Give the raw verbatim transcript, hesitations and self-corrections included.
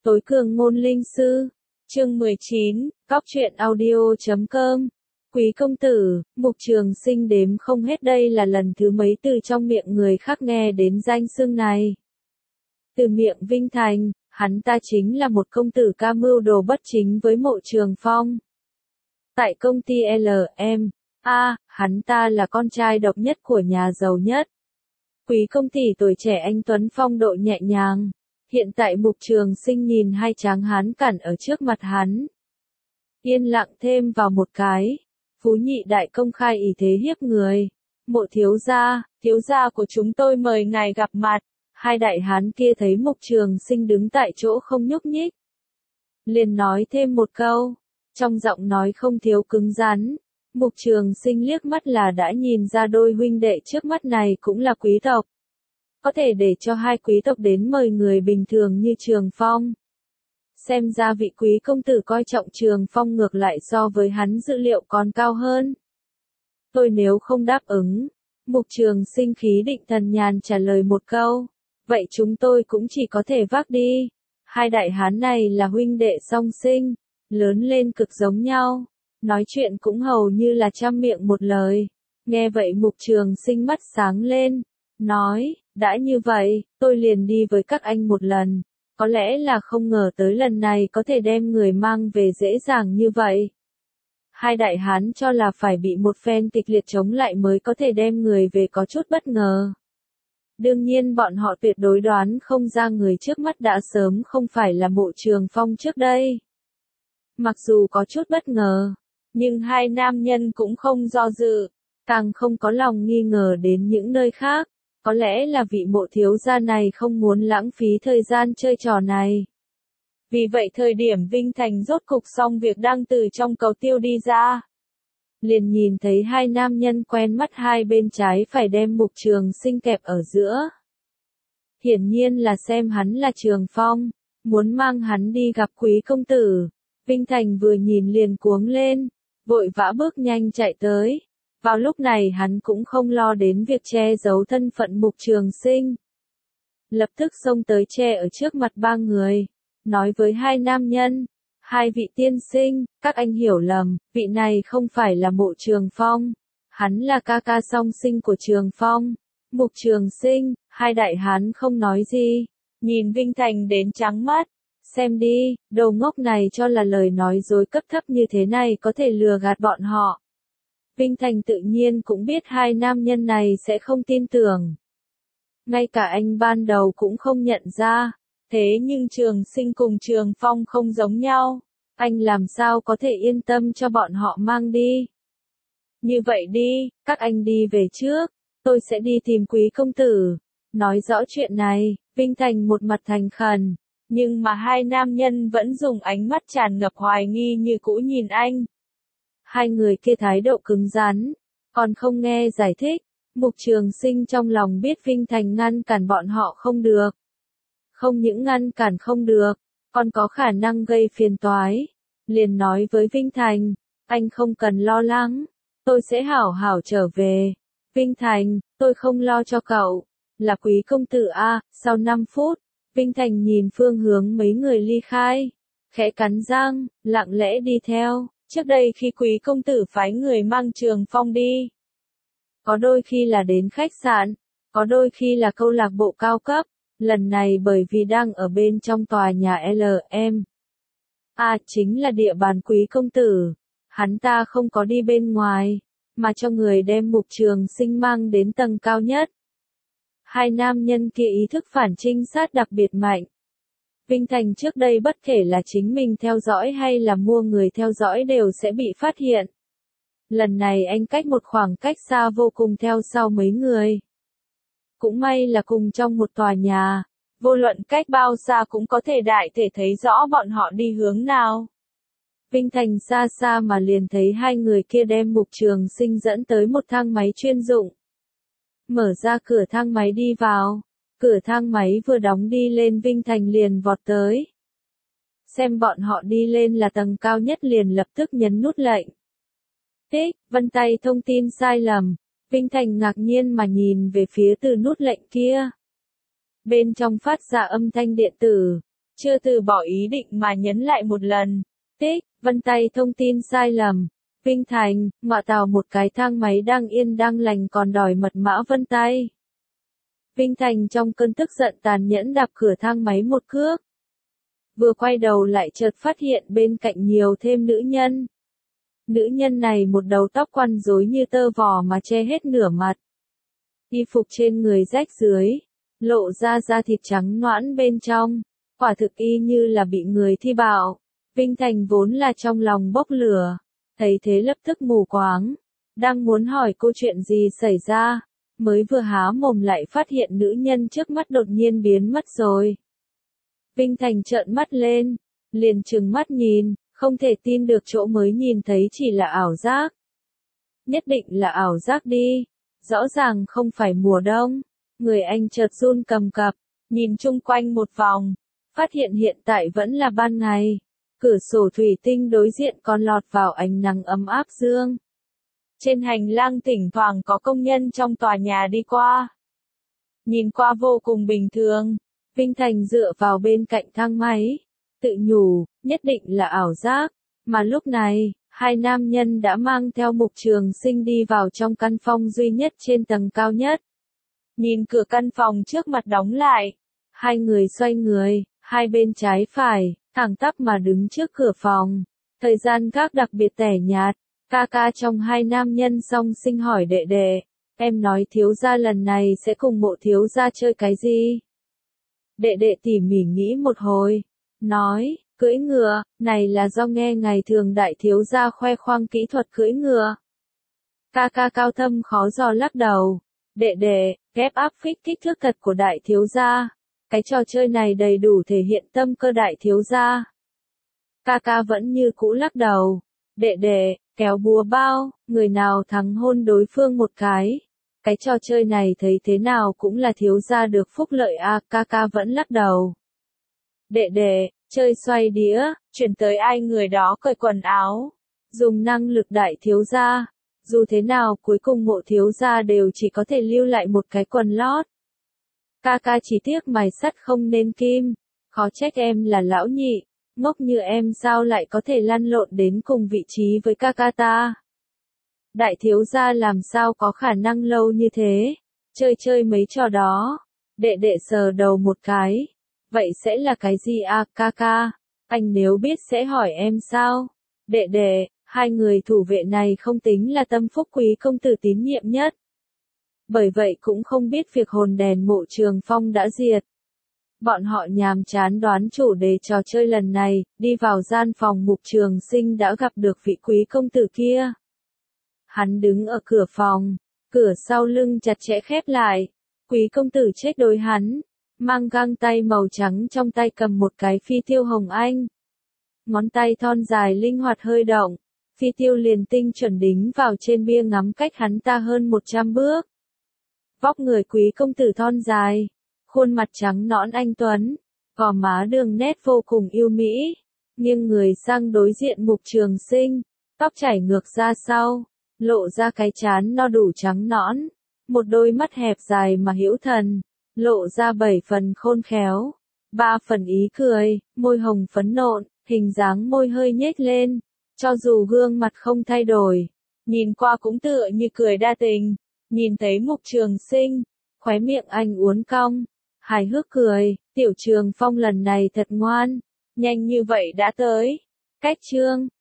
Tối cường ngôn linh sư, chương mười chín, cóc truyện audio chấm com. Quý công tử, Mục Trường Sinh đếm không hết đây là lần thứ mấy từ trong miệng người khác nghe đến danh xưng này. Từ miệng Vinh Thành, hắn ta chính là một công tử ca mưu đồ bất chính với Mộ Trường Phong. Tại công ty lờ em, a, hắn ta là con trai độc nhất của nhà giàu nhất. Quý công tỷ tuổi trẻ anh tuấn phong độ nhẹ nhàng. Hiện tại Mục Trường Sinh nhìn hai tráng hán cản ở trước mặt hắn. Yên lặng thêm vào một cái. Phú nhị đại công khai ý thế hiếp người. Mộ thiếu gia, thiếu gia của chúng tôi mời ngài gặp mặt. Hai đại hán kia thấy Mục Trường Sinh đứng tại chỗ không nhúc nhích. Liền nói thêm một câu. Trong giọng nói không thiếu cứng rắn. Mục Trường Sinh liếc mắt là đã nhìn ra đôi huynh đệ trước mắt này cũng là quý tộc. Có thể để cho hai quý tộc đến mời người bình thường như Trường Phong. Xem ra vị quý công tử coi trọng Trường Phong ngược lại so với hắn dữ liệu còn cao hơn. Tôi nếu không đáp ứng, Mục Trường Sinh khí định thần nhàn trả lời một câu. Vậy chúng tôi cũng chỉ có thể vác đi. Hai đại hán này là huynh đệ song sinh, lớn lên cực giống nhau. Nói chuyện cũng hầu như là trăm miệng một lời. Nghe vậy Mục Trường Sinh mắt sáng lên. Nói, đã như vậy, tôi liền đi với các anh một lần. Có lẽ là không ngờ tới lần này có thể đem người mang về dễ dàng như vậy. Hai đại hán cho là phải bị một phen kịch liệt chống lại mới có thể đem người về có chút bất ngờ. Đương nhiên bọn họ tuyệt đối đoán không ra người trước mắt đã sớm không phải là Mộ Trường Phong trước đây. Mặc dù có chút bất ngờ, nhưng hai nam nhân cũng không do dự, càng không có lòng nghi ngờ đến những nơi khác. Có lẽ là vị Mộ thiếu gia này không muốn lãng phí thời gian chơi trò này. Vì vậy thời điểm Vinh Thành rốt cục xong việc đang từ trong cầu tiêu đi ra. Liền nhìn thấy hai nam nhân quen mắt hai bên trái phải đem Mục Trường Sinh kẹp ở giữa. Hiển nhiên là xem hắn là Trường Phong, muốn mang hắn đi gặp quý công tử. Vinh Thành vừa nhìn liền cuống lên, vội vã bước nhanh chạy tới. Vào lúc này hắn cũng không lo đến việc che giấu thân phận Mục Trường Sinh. Lập tức xông tới che ở trước mặt ba người, nói với hai nam nhân, hai vị tiên sinh, các anh hiểu lầm, vị này không phải là Mộ Trường Phong, hắn là ca ca song sinh của Trường Phong. Mục Trường Sinh, hai đại hán không nói gì, nhìn Vinh Thành đến trắng mắt, xem đi, đồ ngốc này cho là lời nói dối cấp thấp như thế này có thể lừa gạt bọn họ. Vinh Thành tự nhiên cũng biết hai nam nhân này sẽ không tin tưởng. Ngay cả anh ban đầu cũng không nhận ra, thế nhưng Trường Sinh cùng Trường Phong không giống nhau, anh làm sao có thể yên tâm cho bọn họ mang đi. Như vậy đi, các anh đi về trước, tôi sẽ đi tìm quý công tử. Nói rõ chuyện này, Vinh Thành một mặt thành khẩn, nhưng mà hai nam nhân vẫn dùng ánh mắt tràn ngập hoài nghi như cũ nhìn anh. Hai người kia thái độ cứng rắn, còn không nghe giải thích. Mục Trường Sinh trong lòng biết Vinh Thành ngăn cản bọn họ không được. Không những ngăn cản không được, còn có khả năng gây phiền toái. Liền nói với Vinh Thành, anh không cần lo lắng, tôi sẽ hảo hảo trở về. Vinh Thành, tôi không lo cho cậu, là quý công tử a. Sau năm phút, Vinh Thành nhìn phương hướng mấy người ly khai, khẽ cắn răng, lặng lẽ đi theo. Trước đây khi quý công tử phái người mang Trường Phong đi, có đôi khi là đến khách sạn, có đôi khi là câu lạc bộ cao cấp, lần này bởi vì đang ở bên trong tòa nhà lờ em. À, chính là địa bàn quý công tử, hắn ta không có đi bên ngoài, mà cho người đem Mục Trường Sinh mang đến tầng cao nhất. Hai nam nhân kia ý thức phản trinh sát đặc biệt mạnh. Vinh Thành trước đây bất kể là chính mình theo dõi hay là mua người theo dõi đều sẽ bị phát hiện. Lần này anh cách một khoảng cách xa vô cùng theo sau mấy người. Cũng may là cùng trong một tòa nhà, vô luận cách bao xa cũng có thể đại thể thấy rõ bọn họ đi hướng nào. Vinh Thành xa xa mà liền thấy hai người kia đem Mục Trường Sinh dẫn tới một thang máy chuyên dụng. Mở ra cửa thang máy đi vào. Cửa thang máy vừa đóng đi lên Vinh Thành liền vọt tới. Xem bọn họ đi lên là tầng cao nhất liền lập tức nhấn nút lệnh. Tích, vân tay thông tin sai lầm. Vinh Thành ngạc nhiên mà nhìn về phía từ nút lệnh kia. Bên trong phát ra âm thanh điện tử. chưa từ bỏ ý định mà nhấn lại một lần. Tích, vân tay thông tin sai lầm. Vinh Thành, ngọa tào một cái thang máy đang yên đang lành còn đòi mật mã vân tay. Vinh Thành trong cơn tức giận tàn nhẫn đạp cửa thang máy một cước. Vừa quay đầu lại chợt phát hiện bên cạnh nhiều thêm nữ nhân. Nữ nhân này một đầu tóc quăn rối như tơ vò mà che hết nửa mặt. Y phục trên người rách dưới, lộ ra da thịt trắng nõn bên trong, quả thực y như là bị người thi bạo. Vinh Thành vốn là trong lòng bốc lửa, thấy thế lập tức mù quáng, đang muốn hỏi cô chuyện gì xảy ra, mới vừa há mồm lại phát hiện nữ nhân trước mắt đột nhiên biến mất rồi. Vinh Thành trợn mắt lên, liền trừng mắt nhìn, không thể tin được chỗ mới nhìn thấy chỉ là ảo giác. Nhất định là ảo giác đi, rõ ràng không phải mùa đông. Người anh chợt run cầm cập, nhìn chung quanh một vòng, phát hiện hiện tại vẫn là ban ngày. Cửa sổ thủy tinh đối diện còn lọt vào ánh nắng ấm áp dương. Trên hành lang thỉnh thoảng có công nhân trong tòa nhà đi qua. Nhìn qua vô cùng bình thường, Vinh Thành dựa vào bên cạnh thang máy, tự nhủ, nhất định là ảo giác. Mà lúc này, hai nam nhân đã mang theo Mục Trường Sinh đi vào trong căn phòng duy nhất trên tầng cao nhất. Nhìn cửa căn phòng trước mặt đóng lại, hai người xoay người, hai bên trái phải, thẳng tắp mà đứng trước cửa phòng. Thời gian gác đặc biệt tẻ nhạt, ca ca trong hai nam nhân song sinh hỏi đệ đệ, em nói thiếu gia lần này sẽ cùng Mộ thiếu gia chơi cái gì? Đệ đệ tỉ mỉ nghĩ một hồi, nói, cưỡi ngựa, này là do nghe ngày thường đại thiếu gia khoe khoang kỹ thuật cưỡi ngựa. Ca ca cao thâm khó dò lắc đầu, đệ đệ, ghép áp phích kích thước thật của đại thiếu gia. Cái trò chơi này đầy đủ thể hiện tâm cơ đại thiếu gia. Ca ca vẫn như cũ lắc đầu. Đệ đệ, kéo búa bao, người nào thắng hôn đối phương một cái. Cái trò chơi này thấy thế nào cũng là thiếu gia được phúc lợi a. À, ca ca vẫn lắc đầu. Đệ đệ, chơi xoay đĩa, chuyển tới ai người đó cởi quần áo. Dùng năng lực đại thiếu gia. Dù thế nào cuối cùng Mộ thiếu gia đều chỉ có thể lưu lại một cái quần lót. Ca ca chỉ tiếc mài sắt không nên kim, khó trách em là lão nhị, ngốc như em sao lại có thể lăn lộn đến cùng vị trí với ca ca ta. Đại thiếu gia làm sao có khả năng lâu như thế, chơi chơi mấy trò đó, đệ đệ sờ đầu một cái, vậy sẽ là cái gì à ca ca, anh nếu biết sẽ hỏi em sao, đệ đệ, hai người thủ vệ này không tính là tâm phúc quý công tử tín nhiệm nhất. Bởi vậy cũng không biết việc hồn đèn Mộ Trường Phong đã diệt. Bọn họ nhàm chán đoán chủ đề trò chơi lần này, đi vào gian phòng Mục Trường Sinh đã gặp được vị quý công tử kia. Hắn đứng ở cửa phòng, cửa sau lưng chặt chẽ khép lại. Quý công tử chết đối hắn, mang găng tay màu trắng trong tay cầm một cái phi tiêu hồng anh. Ngón tay thon dài linh hoạt hơi động, phi tiêu liền tinh chuẩn đính vào trên bia ngắm cách hắn ta hơn một trăm bước. Vóc người quý công tử thon dài, khuôn mặt trắng nõn anh tuấn, gò má đường nét vô cùng yêu mỹ, nghiêng người sang đối diện Mục Trường Sinh, tóc chảy ngược ra sau, lộ ra cái trán no đủ trắng nõn, một đôi mắt hẹp dài mà hữu thần, lộ ra bảy phần khôn khéo, ba phần ý cười, môi hồng phấn nộn, hình dáng môi hơi nhếch lên, cho dù gương mặt không thay đổi, nhìn qua cũng tựa như cười đa tình. Nhìn thấy Mục Trường Sinh, khóe miệng anh uốn cong, hài hước cười, Tiểu Trường Phong lần này thật ngoan, nhanh như vậy đã tới. Cách chương